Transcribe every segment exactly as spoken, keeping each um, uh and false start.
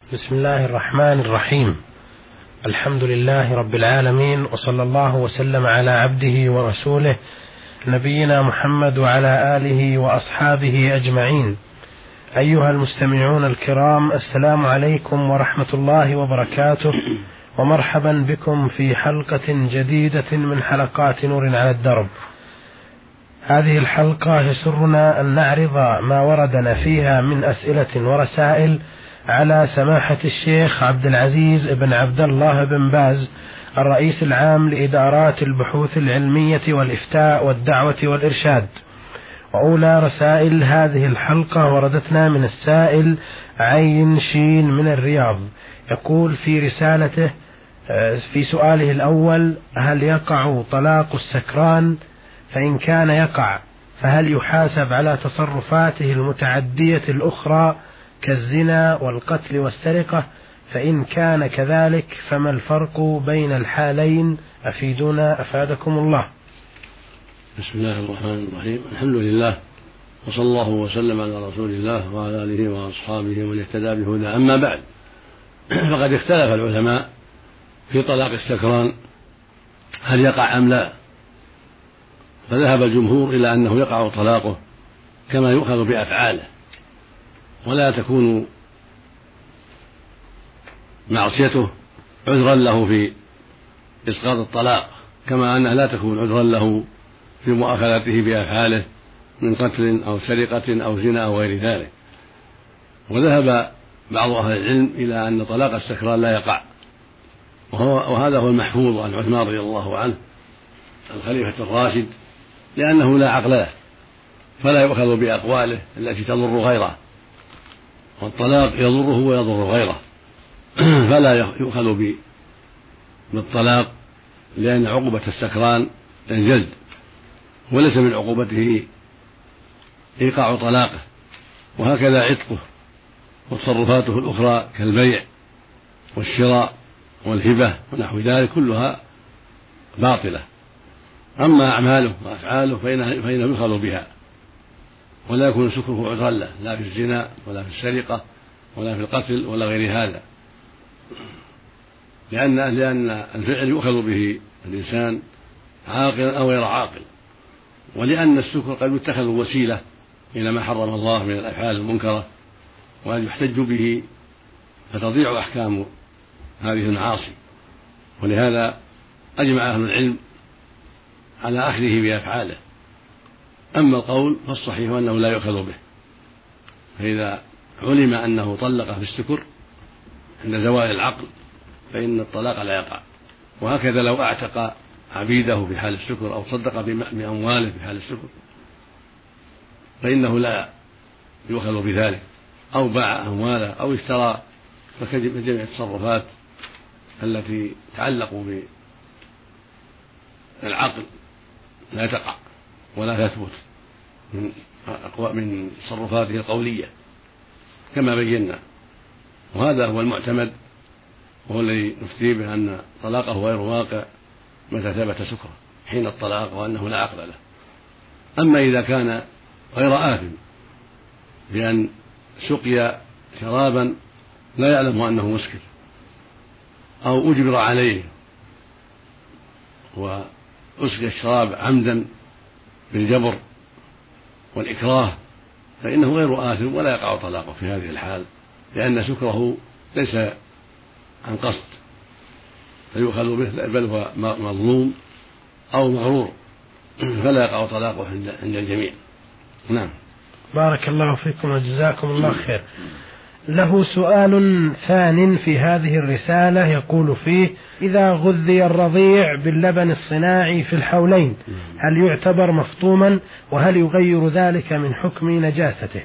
بسم الله الرحمن الرحيم. الحمد لله رب العالمين، وصلى الله وسلم على عبده ورسوله نبينا محمد وعلى آله وأصحابه أجمعين. أيها المستمعون الكرام، السلام عليكم ورحمة الله وبركاته، ومرحبا بكم في حلقة جديدة من حلقات نور على الدرب. هذه الحلقة يسرنا أن نعرض ما وردنا فيها من أسئلة ورسائل على سماحة الشيخ عبد العزيز بن عبد الله بن باز، الرئيس العام لإدارات البحوث العلمية والإفتاء والدعوة والإرشاد. وأولى رسائل هذه الحلقة وردتنا من السائل عين شين من الرياض، يقول في رسالته في سؤاله الأول: هل يقع طلاق السكران؟ فإن كان يقع فهل يحاسب على تصرفاته المتعدية الأخرى كالزنا والقتل والسرقة؟ فإن كان كذلك فما الفرق بين الحالين؟ أفيدونا أفادكم الله. بسم الله الرحمن الرحيم. الحمد لله، وصلى الله وسلم على رسول الله وعلى آله وأصحابه ومن اهتدى بهدى. أما بعد، فقد اختلف العلماء في طلاق السكران هل يقع أم لا، فذهب الجمهور إلى أنه يقع طلاقه كما يؤخذ بأفعاله، ولا تكون معصيته عذرا له في إسقاط الطلاق، كما أنها لا تكون عذرا له في مؤاخذته بأفعاله من قتل أو سرقة أو زنا أو غير ذلك. وذهب بعض أهل العلم إلى أن طلاق السكران لا يقع، وهو وهذا هو المحفوظ عن عثمان رضي الله عنه الخليفة الراشد، لأنه لا عقل له، فلا يؤخذ بأقواله التي تضر غيره، والطلاق يضره ويضر غيره، فلا يؤخذ بالطلاق، لأن عقوبة السكران الجلد، وليس من عقوبته إيقاع طلاقه. وهكذا عتقه وتصرفاته الأخرى كالبيع والشراء والهبة ونحو ذلك كلها باطلة. أما أعماله وأفعاله فإنه يؤخذ بها، ولا يكون سكره عذرا له، لا في الزنا ولا في السرقة ولا في القتل ولا غير هذا، لأن لأن الفعل يؤخذ به الإنسان عاقلا أو غير عاقل، ولأن السكر قد يتخذ وسيلة إلى ما حرم الله من الأفعال المنكرة، وأن يحتج به فتضيع أحكام هذه المعاصي. ولهذا أجمع أهل العلم على أخذه بأفعاله. أما القول فالصحيح أنه لا يؤخذ به، فإذا علم أنه طلق في السكر عند زوال العقل فإن الطلاق لا يقع. وهكذا لو أعتق عبيده في حال السكر أو صدق بأمواله في حال السكر فإنه لا يؤخذ بذلك، أو باع أمواله أو اشترى، فكجميع التصرفات التي تعلق بالعقل لا تقع ولا تثبت من من تصرفاته القولية كما بينا. وهذا هو المعتمد، وهو الذي نفتي به أن طلاقه غير واقع متى ثبت سكره حين الطلاق، وأنه لا عقل له. أما إذا كان غير آثم بأن سقي شرابا لا يعلم أنه مسكر، أو أجبر عليه وأسقي الشراب عمدا بالجبر والإكراه، فإنه غير آثم ولا يقع طلاقه في هذه الحال، لأن سكره ليس عن قصد فيؤخذ به، بل هو مظلوم أو مغرور، فلا يقع طلاقه عند الجميع. نعم. بارك الله فيكم وجزاكم الله خير. له سؤال ثان في هذه الرسالة، يقول فيه: إذا غذي الرضيع باللبن الصناعي في الحولين هل يعتبر مفطوما؟ وهل يغير ذلك من حكم نجاسته؟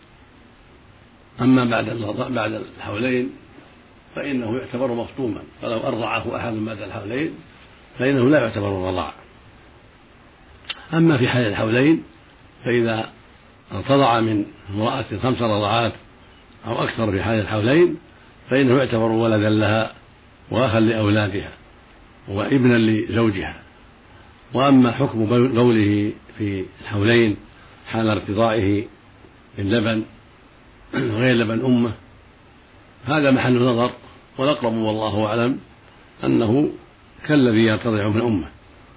أما بعد بعد الحولين فإنه يعتبر مفطوما، فلو أرضعه أحد بعد الحولين فإنه لا يعتبر رضاع. أما في حال الحولين فإذا ارتضع من امرأة خمس رضعات أو أكثر في حال الحولين فإنه يعتبر ولدا لها وأخا لأولادها وابنا لزوجها. وأما حكم بوله في الحولين حال ارتضاعه باللبن غير لبن أمه هذا محل نظر، والأقرب والله أعلم أنه كالذي يرتضع من أمه،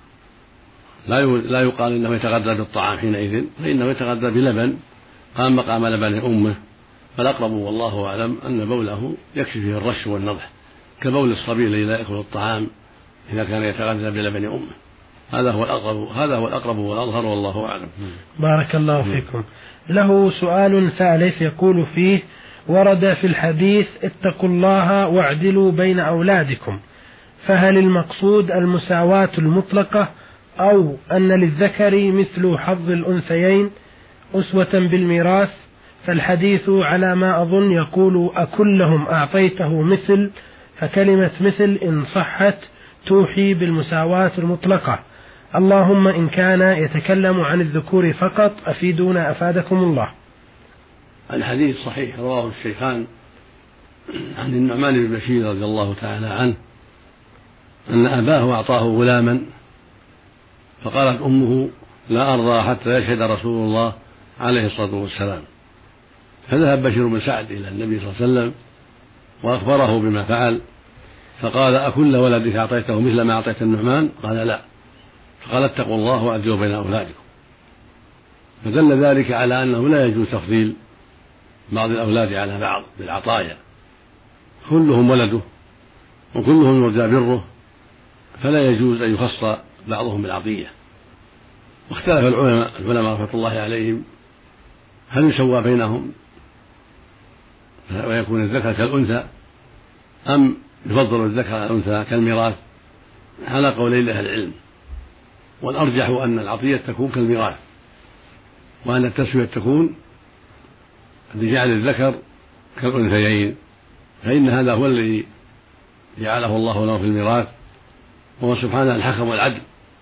لا يقال إنه يتغذى بالطعام حينئذ، فإنه يتغذى بلبن قام مقام لبن أمه. فالأقرب والله أعلم أن بوله يكفي فيه الرش والنضح كبول الصبي الذي لا يأكل الطعام إذا كان يتغذى بلبن أمه. هذا هو الأقرب هذا هو الأقرب والأظهر والله أعلم. بارك الله فيكم. له سؤال ثالث يقول فيه: ورد في الحديث اتقوا الله واعدلوا بين أولادكم، فهل المقصود المساواة المطلقة أو أن للذكر مثل حظ الأنثيين أسوة بالميراث؟ فالحديث على ما أظن يقول أكلهم أعطيته مثل، فكلمة مثل إن صحت توحي بالمساواة المطلقة. اللهم إن كان يتكلم عن الذكور فقط أفيدونا أفادكم الله. الحديث صحيح رواه الشيخان عن النعمان بن بشير رضي الله تعالى عنه أن أباه أعطاه غلاما، فقالت أمه: لا أرضى حتى يشهد رسول الله عليه الصلاة والسلام. فذهب بشير بن سعد إلى النبي صلى الله عليه وسلم وأخبره بما فعل، فقال: أكل ولدك أعطيته مثل ما أعطيت النعمان؟ قال: لا. فقال: اتقوا الله وأعدلوا بين أولادكم. فدل ذلك على أنه لا يجوز تفضيل بعض الأولاد على بعض بالعطايا، كلهم ولده وكلهم يرجى بره، فلا يجوز أن يخص بعضهم بالعطية. واختلف العلماء العلماء رحمة الله عليهم هل يسوى بينهم ويكون الذكر كالأنثى أم يفضل الذكر على الأنثى كالميراث؟ على قولي أهل العلم، والأرجح أن العطية تكون كالميراث، وأن التسوية تكون بجعل الذكر كالأنثيين، فإن هذا هو الذي جعله الله له في الميراث، وهو سبحانه الحكم والعدل،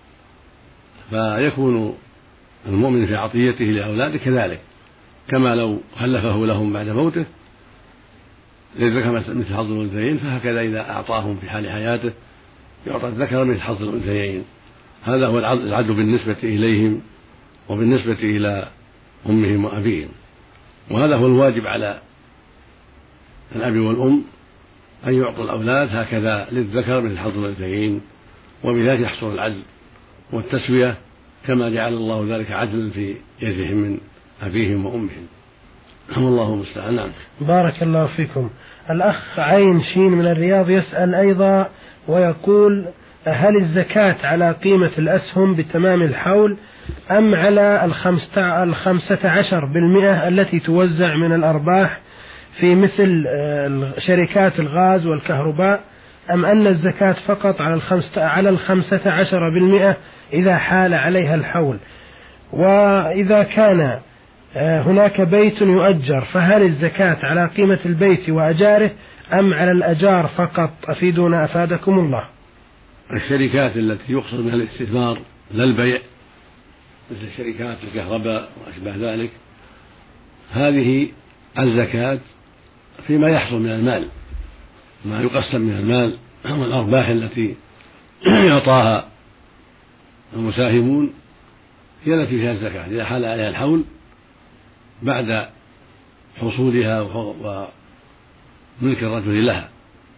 فيكون المؤمن في عطيته لأولاده كذلك، كما لو خلفه لهم بعد موته للذكر مثل حظ الأنثيين، فهكذا إذا أعطاهم في حال حياته يعطى الذكر مثل حظ الأنثيين. هذا هو العدل بالنسبة إليهم وبالنسبة إلى أمهم وأبيهم، وهذا هو الواجب على الأب والأم أن يعطوا الأولاد هكذا للذكر مثل حظ الأنثيين، وبذلك يحصل العدل والتسوية كما جعل الله ذلك عدلا في يدهم من أبيهم وأمهم. والله المستعان. نعم. بارك الله فيكم. الأخ عين شين من الرياض يسأل أيضا ويقول: هل الزكاة على قيمة الأسهم بتمام الحول أم على الخمسة عشر بالمئة التي توزع من الأرباح في مثل شركات الغاز والكهرباء، أم أن الزكاة فقط على الخمسة على الخمسة عشر بالمئة إذا حال عليها الحول؟ وإذا كان هناك بيت يؤجر فهل الزكاة على قيمة البيت وأجاره أم على الأجار فقط؟ أفيدونا أفادكم الله. الشركات التي يقصد منها الاستثمار لا البيع، مثل شركات الكهرباء وأشبه ذلك، هذه الزكاة فيما يحصل من المال، ما يقسم من المال والأرباح التي يعطاها المساهمون هي التي فيها الزكاة إذا حال عليها الحول بعد حصولها وملك الرجل لها.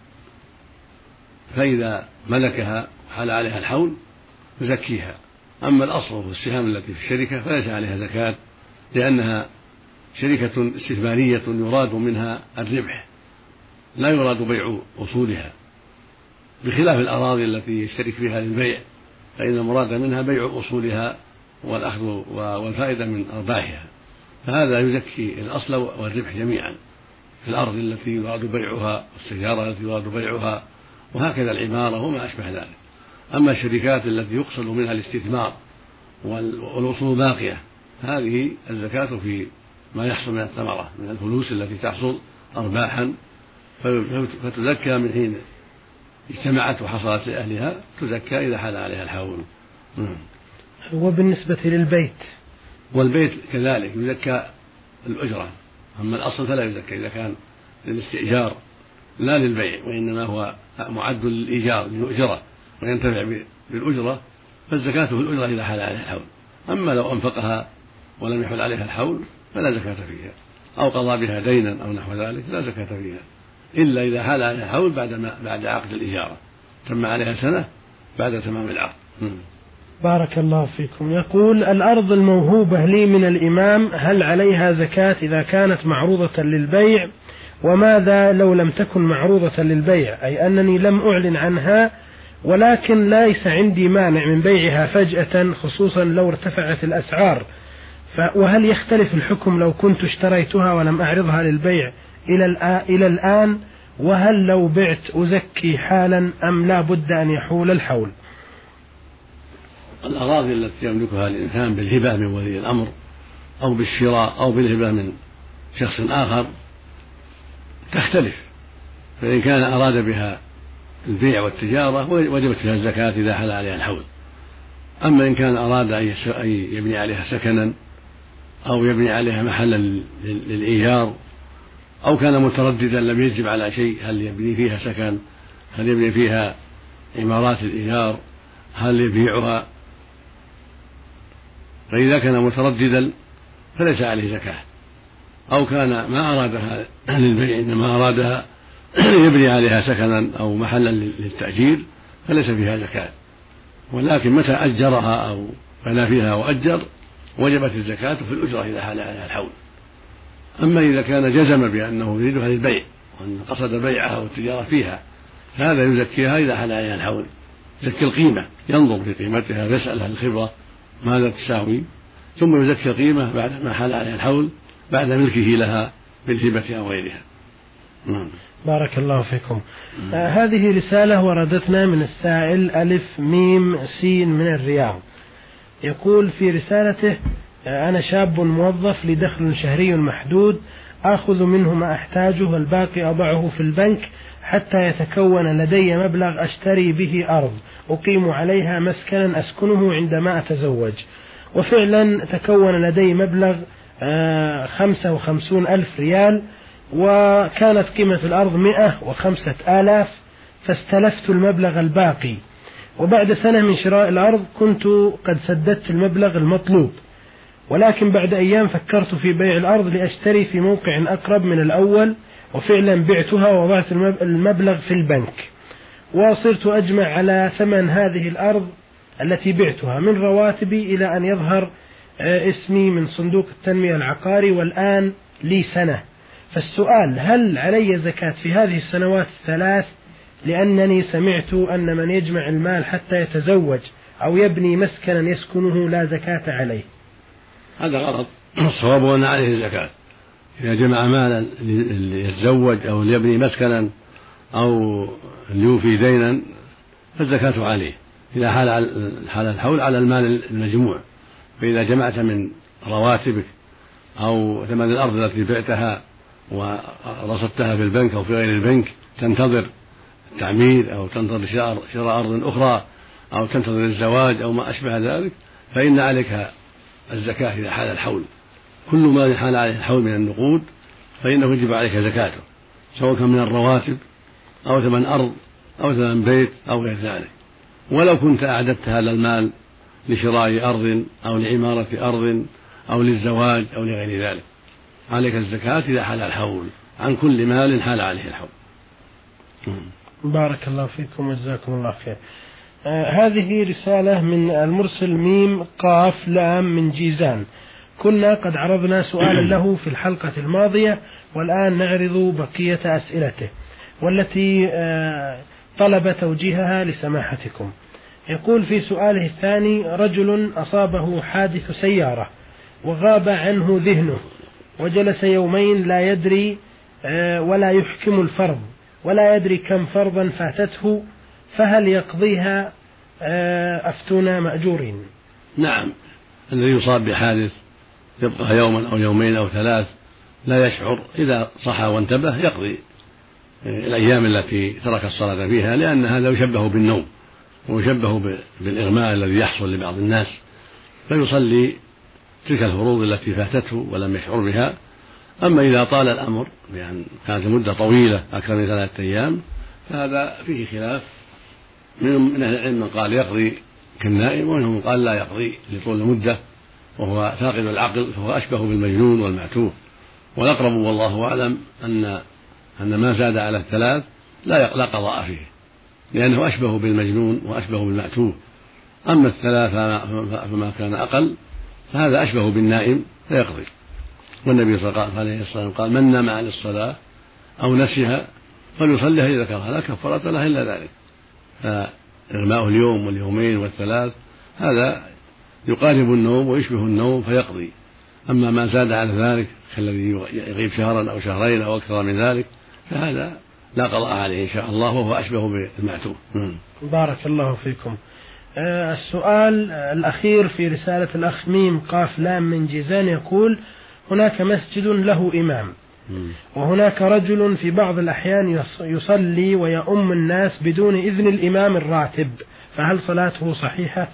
فإذا ملكها وحال عليها الحول يزكيها. أما الأصل في السهام التي في الشركة فليس عليها زكاة، لأنها شركة استثمارية يراد منها الربح، لا يراد بيع أصولها، بخلاف الأراضي التي يشترك فيها للبيع، فإن المراد منها بيع أصولها والأخذ والفائدة من أرباحها، فهذا يزكي الأصل والربح جميعا في الأرض التي يراد بيعها والسيارة التي يراد بيعها، وهكذا العمارة وما أشبه ذلك. أما الشركات التي يقصد منها الاستثمار والأصول باقية هذه الزكاة في ما يحصل من الثمرة من الفلوس التي تحصل أرباحا، فتزكى من حين اجتمعت وحصلت لأهلها، تزكى إذا حال عليها الحول. وبالنسبة للبيت والبيت كذلك يزكى الأجرة، أما الأصل فلا يزكى إذا كان للاستئجار لا للبيع، وإنما هو معد للإيجار للأجرة وينتفع بالأجرة، فالزكاة في الأجرة إذا حال عليها الحول. أما لو أنفقها ولم يحل عليها الحول فلا زكاة فيها، أو قضى بها دينا أو نحو ذلك لا زكاة فيها. إلا إذا حال عليها الحول بعد ما بعد عقد الإجارة تم عليها سنة بعد تمام العقد. بارك الله فيكم. يقول: الأرض الموهوبة لي من الإمام هل عليها زكاة إذا كانت معروضة للبيع؟ وماذا لو لم تكن معروضة للبيع، أي أنني لم أعلن عنها ولكن ليس عندي مانع من بيعها فجأة خصوصا لو ارتفعت الأسعار، وهل يختلف الحكم لو كنت اشتريتها ولم أعرضها للبيع إلى الآن؟ وهل لو بعت أزكي حالا أم لا بد أن يحول الحول؟ الأراضي التي يملكها الإنسان بالهبة من ولي الأمر أو بالشراء أو بالهبة من شخص آخر تختلف، فإن كان أراد بها البيع والتجارة وجبت فيها الزكاة إذا حل عليها الحول. أما إن كان أراد أن يبني عليها سكنا أو يبني عليها محلا للإيجار أو كان مترددا لم يجب على شيء، هل يبني فيها سكن، هل يبني فيها عمارات الإيجار، هل يبيعها، فإذا كان مترددا فليس عليه زكاة، أو كان ما أرادها للبيع إنما أرادها يبني عليها سكنا أو محلا للتأجير فليس فيها زكاة، ولكن متى أجرها أو بنى فيها وأجر وجبت الزكاة في الأجرة إذا حال عليها الحول. أما إذا كان جزم بأنه يريدها للبيع وأن قصد بيعها والتجارة فيها هذا يزكيها إذا حال عليها الحول، يزكي القيمة، ينظر في قيمتها ويسأل أهل الخبرة ماذا تساوي، ثم يزكي القيمة بعد ما حال عليها الحول بعد ملكه لها بالهبة أو غيرها. بارك الله فيكم. آه هذه رسالة وردتنا من السائل ألف ميم سين من الرياض. يقول في رسالته: آه أنا شاب موظف لدخل شهري محدود، آخذ منه ما أحتاجه والباقي أضعه في البنك حتى يتكون لدي مبلغ أشتري به أرض أقيم عليها مسكنا أسكنه عندما أتزوج، وفعلا تكون لدي مبلغ آه خمسة وخمسون ألف ريال، وكانت قيمة الأرض مئة وخمسة آلاف، فاستلفت المبلغ الباقي، وبعد سنة من شراء الأرض كنت قد سددت المبلغ المطلوب، ولكن بعد أيام فكرت في بيع الأرض لأشتري في موقع أقرب من الأول، وفعلا بعتها ووضعت المبلغ في البنك، وصرت أجمع على ثمن هذه الأرض التي بعتها من رواتبي إلى أن يظهر اسمي من صندوق التنمية العقاري، والآن لي سنة. فالسؤال: هل علي زكاة في هذه السنوات الثلاث؟ لأنني سمعت أن من يجمع المال حتى يتزوج أو يبني مسكنا يسكنه لا زكاة عليه. هذا غلط. الصواب أن عليه الزكاة إذا جمع مالا ليتزوج أو ليبني مسكنا أو ليوفي دينا فالزكاة عليه إذا حال الحول على المال المجموع. فإذا جمعت من رواتبك أو ثمن الأرض التي بعتها ورصدتها في البنك أو في غير البنك تنتظر التعمير أو تنتظر شراء أرض أخرى أو تنتظر الزواج أو ما أشبه ذلك، فإن عليك الزكاة إذا حال الحول. كل ما حال عليه الحول من النقود فإنه يجب عليك زكاته، سواء كان من الرواتب أو ثمن أرض أو ثمن بيت أو غير ذلك. ولو كنت أعددت هذا المال لشراء أرض أو لعمارة أرض أو للزواج أو لغير ذلك، عليك الزكاة إذا حال الحول عن كل مال حال عليه الحول. بارك الله فيكم وجزاكم الله خير. آه هذه رسالة من المرسل ميم قاف لام من جيزان. كنا قد عرضنا سؤالا له في الحلقة الماضية والآن نعرض بقية أسئلته والتي آه طلب توجيهها لسماحتكم. يقول في سؤاله الثاني: رجل أصابه حادث سيارة وغاب عنه ذهنه وجلس يومين لا يدري آه ولا يحكم الفرض ولا يدري كم فرضا فاتته، فهل يقضيها؟ آه أفتونا مأجورين. نعم، الذي يصاب بحادث يبقى يوما أو يومين أو ثلاث لا يشعر إذا صحى وانتبه يقضي الأيام التي ترك الصلاة فيها، لأن هذا يشبه بالنوم ويشبه بالإغماء الذي يحصل لبعض الناس، فيصلي تلك الفروض التي فاتته ولم يشعر بها. أما إذا طال الأمر بأن كانت المدة طويلة أكثر من ثلاثة أيام فهذا فيه خلاف، من أهل العلم من قال يقضي كالنائم ومنهم من قال لا يقضي لطول المدة وهو فاقد العقل، فهو أشبه بالمجنون والمعتوه. والأقرب والله أعلم أن أن ما زاد على الثلاث لا لا قضاء فيه، لأنه أشبه بالمجنون وأشبه بالمأتوه. أما الثلاثة فما كان أقل فهذا أشبه بالنائم فيقضي. والنبي صلى الله عليه وسلم قال: من نام عن الصلاة أو نسيها فليصليها إذا ذكرها لا كفارة لها إلا ذلك. فإغماء اليوم واليومين والثلاث هذا يقارب النوم ويشبه النوم فيقضي. أما ما زاد على ذلك كالذي يغيب شهرا أو شهرين أو أكثر من ذلك فهذا لا قضاء عليه إن شاء الله، وهو أشبه بالمعتوه. بارك الله فيكم. السؤال الأخير في رسالة الأخ ميم قاف لام من جيزان يقول: هناك مسجد له إمام وهناك رجل في بعض الأحيان يصلي ويؤم الناس بدون إذن الإمام الراتب، فهل صلاته صحيحة؟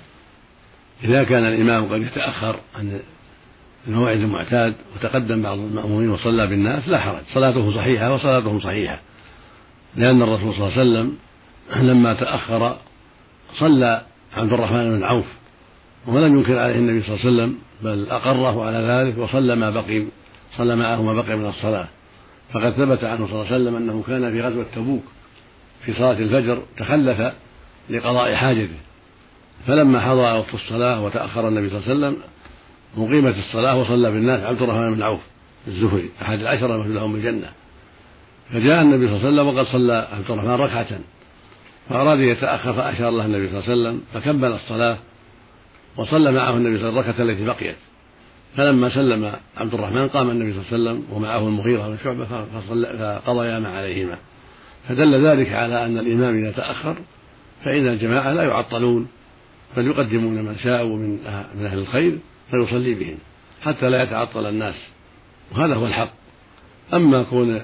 إذا كان الإمام قد يتأخر عن الموعد المعتاد وتقدم بعض المأمومين وصلى بالناس لا حرج، صلاته صحيحة وصلاتهم صحيحة، لأن الرسول صلى الله عليه وسلم لما تأخر صلى عبد الرحمن بن عوف ولم ينكر عليه النبي صلى الله عليه وسلم، بل أقره على ذلك وصلى ما بقي صلى معه ما بقي من الصلاة. فقد ثبت عنه صلى الله عليه وسلم أنه كان في غزوة تبوك في صلاة الفجر تخلف لقضاء حاجته، فلما حضر وقت الصلاة وتأخر النبي صلى الله عليه وسلم مقيمة الصلاة وصلى بالناس عبد الرحمن بن عوف الزهري أحد العشرة المبشورين لهم بالجنة. فجاء النبي صلى الله عليه وسلم وقد صلى عبد الرحمن ركعة فأراد يتأخر فأشار له النبي صلى الله عليه وسلم فكمل الصلاة وصلى معه النبي صلى الله عليه وسلم الركعة التي بقيت. فلما سلم عبد الرحمن قام النبي صلى الله عليه وسلم ومعه المغيرة بن شعبة فقضيا ما عليهما. فدل ذلك على أن الإمام إذا تأخر فإن الجماعة لا يعطلون بل يقدمون من شاءوا من أهل الخير فيصلي بهم حتى لا يتعطل الناس، وهذا هو الحق. أما كون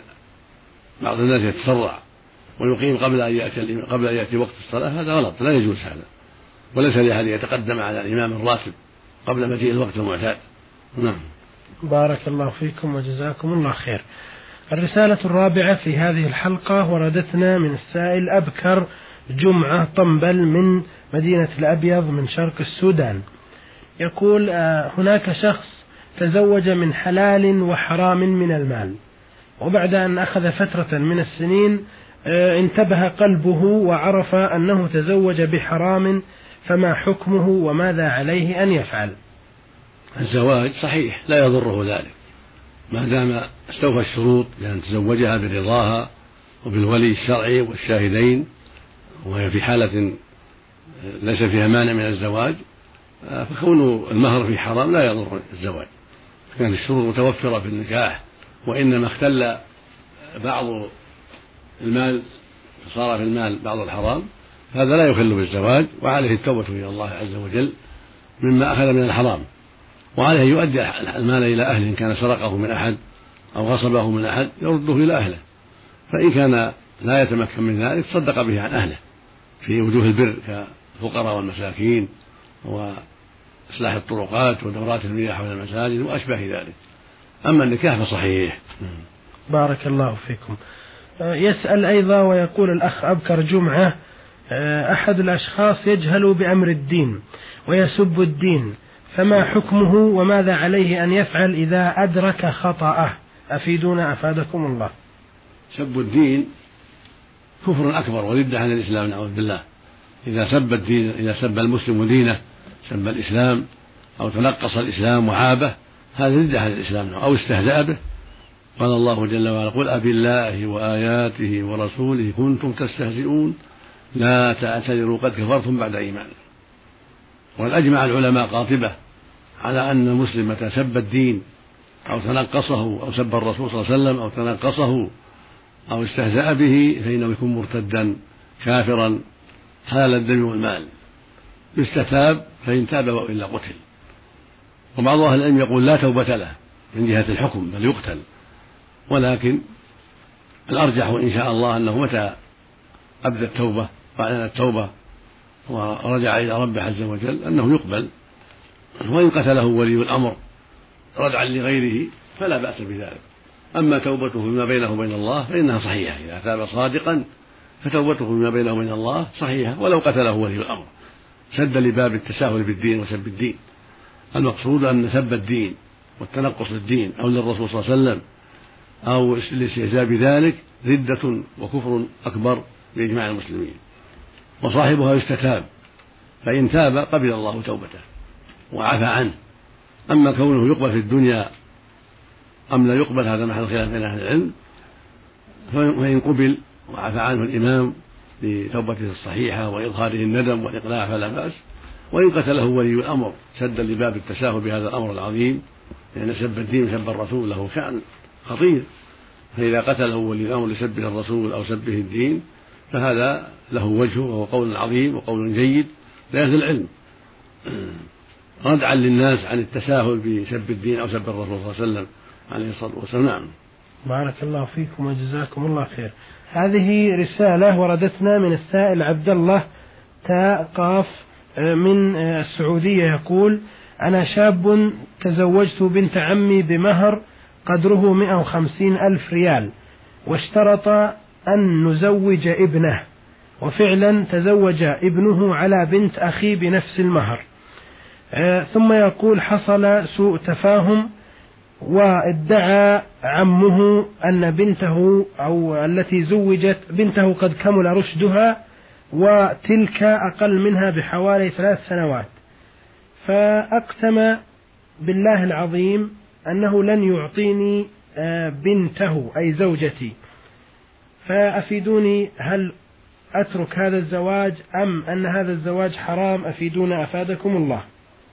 بعض الناس يتسرع ويقيم قبل أن يأتي قبل أن يأتي وقت الصلاة هذا غلط، لا يجوز هذا، وليس لأحد يتقدم على الإمام الراتب قبل مجيء الوقت المعتاد. نعم. بارك الله فيكم وجزاكم الله خير. الرسالة الرابعة في هذه الحلقة وردتنا من السائل أبكر جمعة طنبل من مدينة الأبيض من شرق السودان. يقول: هناك شخص تزوج من حلال وحرام من المال، وبعد أن أخذ فترة من السنين انتبه قلبه وعرف أنه تزوج بحرام، فما حكمه وماذا عليه أن يفعل؟ الزواج صحيح لا يضره ذلك ما دام استوفى الشروط، لأن تزوجها برضاها وبالولي الشرعي والشاهدين، وهي في حالة ليس فيها مانع من الزواج، فكون المهر في حرام لا يضر الزواج، كانت الشروط متوفرة في النكاح، وإنما اختل بعض المال صار في المال بعض الحرام، هذا لا يخل بالزواج، وعليه التوبة إلى الله عز وجل مما أخذ من الحرام، وعليه يؤدي المال إلى أهله إن كان سرقه من أحد أو غصبه من أحد يرده إلى أهله، فإن كان لا يتمكن من ذلك صدق به عن أهله في وجوه البر كالفقراء والمساكين وإصلاح الطرقات ودورات المياه حول المساجد وأشبه ذلك. أما النكاح فصحيح. بارك الله فيكم. يسأل أيضا ويقول الأخ أبكر جمعة: أحد الأشخاص يجهل بأمر الدين ويسب الدين، فما حكمه وماذا عليه أن يفعل إذا أدرك خطأه؟ أفيدونا أفادكم الله. سب الدين كفر أكبر وردة عن الإسلام نعوذ بالله. إذا سب الدين، إذا سب المسلم دينه، سب الإسلام أو تنقص الإسلام وعابه، هذا ردة عن الإسلام أو استهزأ به. قال الله جل وعلا: قل أبالله وآياته ورسوله كنتم تستهزئون لا تعتذروا قد كفرتم بعد إيمانكم. وقد أجمع العلماء قاطبة على أن المسلم متى سب الدين أو تنقصه أو سب الرسول صلى الله عليه وسلم أو تنقصه أو استهزأ به فإنه يكون مرتدا كافرا حلال الدم والمال، يستتاب فإن تاب وإلا قتل. وبعض أهل العلم يقول لا توبة له من جهة الحكم بل يقتل، ولكن الأرجح إن شاء الله أنه متى أبدى التوبة وأعلن التوبة ورجع إلى ربه عز وجل أنه يقبل، وإن قتله ولي الأمر ردعا لغيره فلا بأس بذلك. أما توبته فيما بينه وبين الله فإنها صحيحة، إذا تاب صادقا فتوبته فيما بينه وبين الله صحيحة ولو قتله ولي الأمر، سد لباب التساهل بالدين وسب الدين. المقصود أن سب الدين والتنقص للدين أو للرسول صلى الله عليه وسلم أو الاستهزاء بذلك ردة وكفر أكبر بإجماع المسلمين، وصاحبها يستتاب، فإن تاب قبل الله توبته وعفى عنه. أما كونه يقبل في الدنيا أم لا يقبل هذا محل خلاف بين أهل العلم، فإن قبل وعفى عنه الإمام لتوبته الصحيحة وإظهاره الندم والإقلاع فلا بأس، وإن قتله ولي الأمر سدا لباب التساهل بهذا الأمر العظيم، لأن سب الدين وسب الرسول له شأن خطير، فإذا قتله ولي الأمر لسبه الرسول أو سبه الدين فهذا له وجهه وهو قول عظيم وقول جيد لأهل العلم ردعا للناس عن التساهل بسب الدين أو سب الرسول صلى الله عليه وسلم عليه الصلاة والسلام. نعم. بارك الله فيكم وجزاكم الله خير. هذه رسالة وردتنا من السائل عبد الله تاء قاف من السعودية، يقول: أنا شاب تزوجت بنت عمي بمهر قدره مئة وخمسين ألف ريال، واشترط أن نزوج ابنه، وفعلا تزوج ابنه على بنت أخي بنفس المهر. ثم يقول: حصل سوء تفاهم، وادعى عمه أن بنته أو التي زوجت بنته قد كمل رشدها، وتلك أقل منها بحوالي ثلاث سنوات، فأقسم بالله العظيم أنه لن يعطيني بنته أي زوجتي، فأفيدوني، هل أترك هذا الزواج أم أن هذا الزواج حرام؟ أفيدونا أفادكم الله.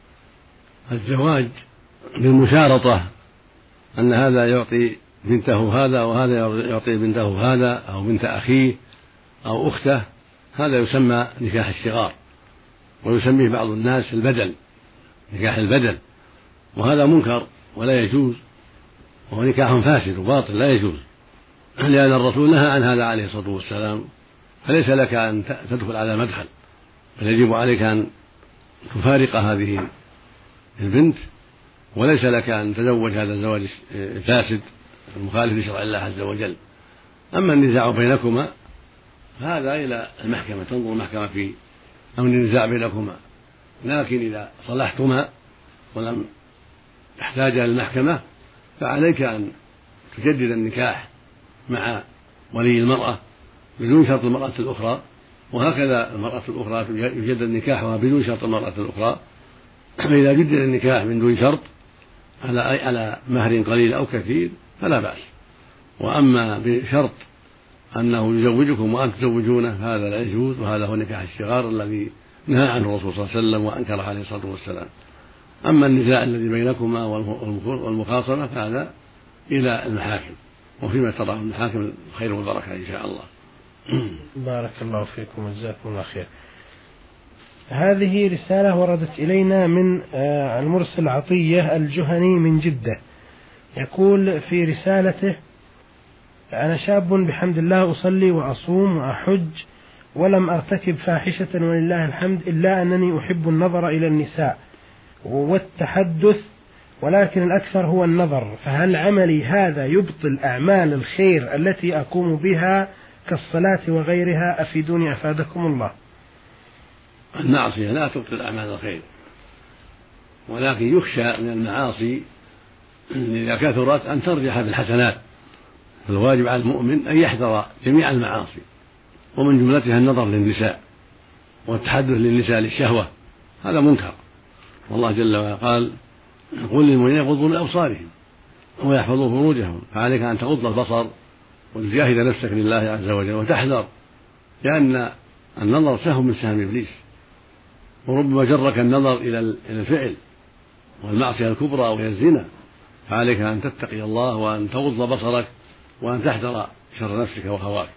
الزواج بالمشارطة أن هذا يعطي بنته هذا وهذا يعطي بنته هذا أو بنت أخيه أو أخته، هذا يسمى نكاح الشغار، ويسميه بعض الناس البدل، نكاح البدل، وهذا منكر ولا يجوز، وهو نكاح فاسد وباطل لا يجوز، لأن الرسول نهى عن هذا عليه الصلاة والسلام، فليس لك أن تدخل على مدخل، بل يجب عليك أن تفارق هذه البنت، وليس لك أن تزوج هذا الزواج الفاسد المخالف لشرع الله عز وجل. أما النزاع بينكما فهذا إلى المحكمة، تنظر المحكمة في أمر النزاع بينكما، لكن إذا صلحتما ولم تحتاج إلى المحكمة فعليك أن تجدد النكاح مع ولي المرأة بدون شرط المرأة الأخرى، وهكذا المرأة الأخرى يجدد نكاحها بدون شرط المرأة الأخرى. فإذا جدد النكاح من دون شرط على على مهر قليل أو كثير فلا بأس، وأما بشرط أنه يزوجكم وأنتم تزوجونه هذا لا يجوز، وهذا هو نكاح الشغار الذي نهى عنه الرسول صلى الله عليه وسلم وأنكره عليه الصلاة والسلام. أما النزاع الذي بينكما والمخاصمة فهذا إلى المحاكم، وفيما تراه المحاكم الخير والبركة إن شاء الله. بارك الله فيكم وجزاكم الله خير. هذه رسالة وردت إلينا من المرسل عطية الجهني من جدة، يقول في رسالته: أنا شاب بحمد الله أصلي وأصوم وأحج ولم أرتكب فاحشة ولله الحمد، إلا أنني أحب النظر إلى النساء والتحدث، ولكن الأكثر هو النظر، فهل عملي هذا يبطل أعمال الخير التي أقوم بها كالصلاة وغيرها؟ أفيدوني أفادكم الله. المعصية لا تبطل أعمال الخير، ولكن يخشى من المعاصي إذا كثرت أن ترجح بالحسنات، فالواجب على المؤمن أن يحذر جميع المعاصي، ومن جملتها النظر للنساء والتحدث للنساء للشهوة، هذا منكر، والله جل وعلا قال: قل للمؤمنين يغضوا من أبصارهم ويحفظوا فروجهم، فعليك أن تغض البصر وتجاهد نفسك لله عز وجل وتحذر، لأن النظر سهم من سهم إبليس، وربما جرك النظر إلى الفعل والمعصية الكبرى وهي الزنا، فعليك أن تتقي الله وأن تغض بصرك وأن تحذر شر نفسك وهواك.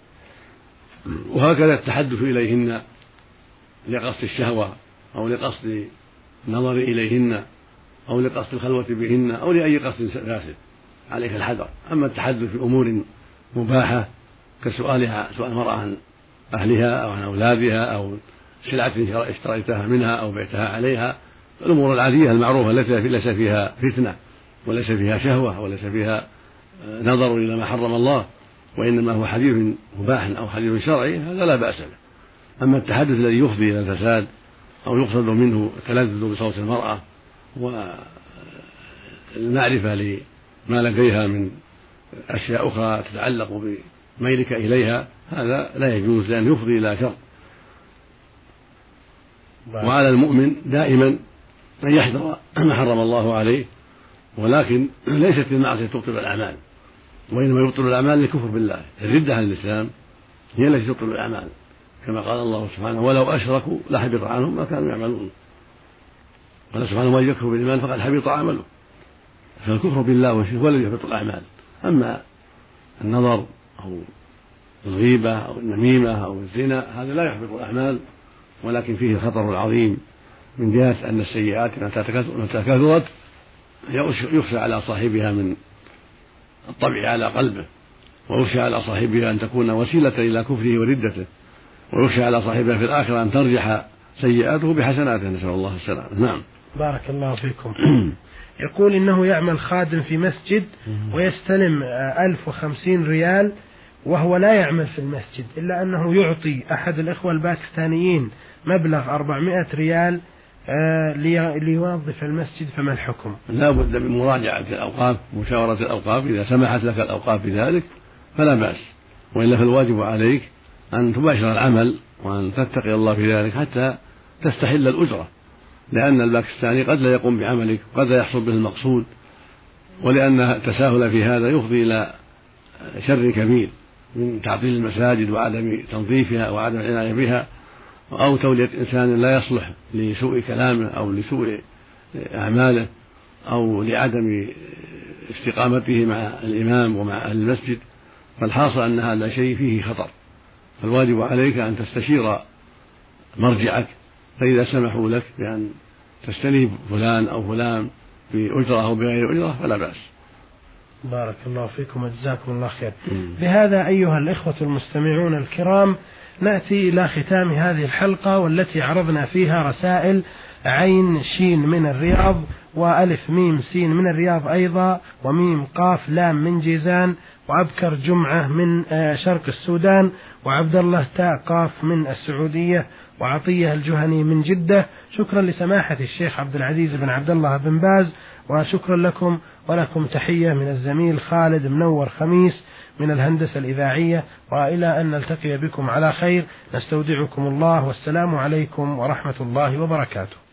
وهكذا التحدث إليهن لقصد الشهوة أو لقصد النظر إليهن أو لقصد الخلوة بهن أو لأي قصد فاسد، عليك الحذر. أما التحدث في أمور مباحة كسؤالها سؤال المرأة عن أهلها أو عن أولادها أو سلعة اشتريتها منها أو بعتها عليها، الأمور العادية المعروفة التي ليس فيها فتنة وليس فيها شهوة وليس فيها نظر إلى ما حرم الله، وإنما هو حديث مباح أو حديث شرعي، هذا لا بأس به. أما التحدث الذي يفضي إلى الفساد أو يقصد منه التلذذ بصوت المرأة والمعرفة لما لديها من أشياء أخرى تتعلق بميلك إليها، هذا لا يجوز لأن يفضي إلى شر. وعلى المؤمن دائما أن يحذر ما حرم الله عليه، ولكن ليست المعصية تبطل الأعمال، وإنما يبطل الأعمال للكفر بالله. الردة عن الإسلام هي التي تبطل الأعمال، كما قال الله سبحانه: ولو أشركوا لحبط عنهم ما كانوا يعملون. قال سبحانه: من يكفر بالإيمان فقد حبط عمله. فالكفر بالله والشرك هو الذي يحبط الأعمال. أما النظر أو الغيبة أو النميمة أو الزنا هذا لا يحبط الأعمال، ولكن فيه الخطر العظيم من جهة أن السيئات متى كثرت يخشى على صاحبها من الطبع على قلبه، ويخشى على صاحبها أن تكون وسيلة إلى كفره وردته، ويخشى على صاحبها في الآخرة أن ترجح سيئاته بحسناته، نسأل الله السلامة. نعم. بارك الله فيكم. يقول إنه يعمل خادم في مسجد ويستلم ألف وخمسين ريال وهو لا يعمل في المسجد، إلا أنه يعطي أحد الإخوة الباكستانيين مبلغ أربعمائة ريال ليوظف المسجد، فما الحكم؟ لا بد من مراجعة الأوقاف، مشاورة الأوقاف، إذا سمحت لك الأوقاف بذلك فلا بأس، وإلا فالواجب عليك أن تباشر العمل وأن تتقي الله في ذلك حتى تستحل الأجرة، لأن الباكستاني قد لا يقوم بعملك، قد لا يحصل به المقصود، ولأن التساهل في هذا يفضي إلى شر كبير من تعطيل المساجد وعدم تنظيفها وعدم العناية بها، أو تولية إنسان لا يصلح لسوء كلامه أو لسوء أعماله أو لعدم استقامته مع الإمام ومع أهل المسجد. فالحاصل أن هذا شيء فيه خطر، فالواجب عليك أن تستشير مرجعك، فإذا سمحوا لك بأن تستلم فلان أو فلان بأجرة أو بغير أجرة فلا بأس. بارك الله فيكم وجزاكم الله خير. بهذا أيها الإخوة المستمعون الكرام نأتي إلى ختام هذه الحلقة، والتي عرضنا فيها رسائل عين شين من الرياض، وألف ميم سين من الرياض أيضا، وميم قاف لام من جيزان، وأبكر جمعة من شرق السودان، وعبد الله تاء قاف من السعودية، وعطية الجهني من جدة. شكرا لسماحة الشيخ عبد العزيز بن عبد الله بن باز، وشكرا لكم، ولكم تحية من الزميل خالد منور خميس من الهندسة الإذاعية، وإلى أن نلتقي بكم على خير نستودعكم الله، والسلام عليكم ورحمة الله وبركاته.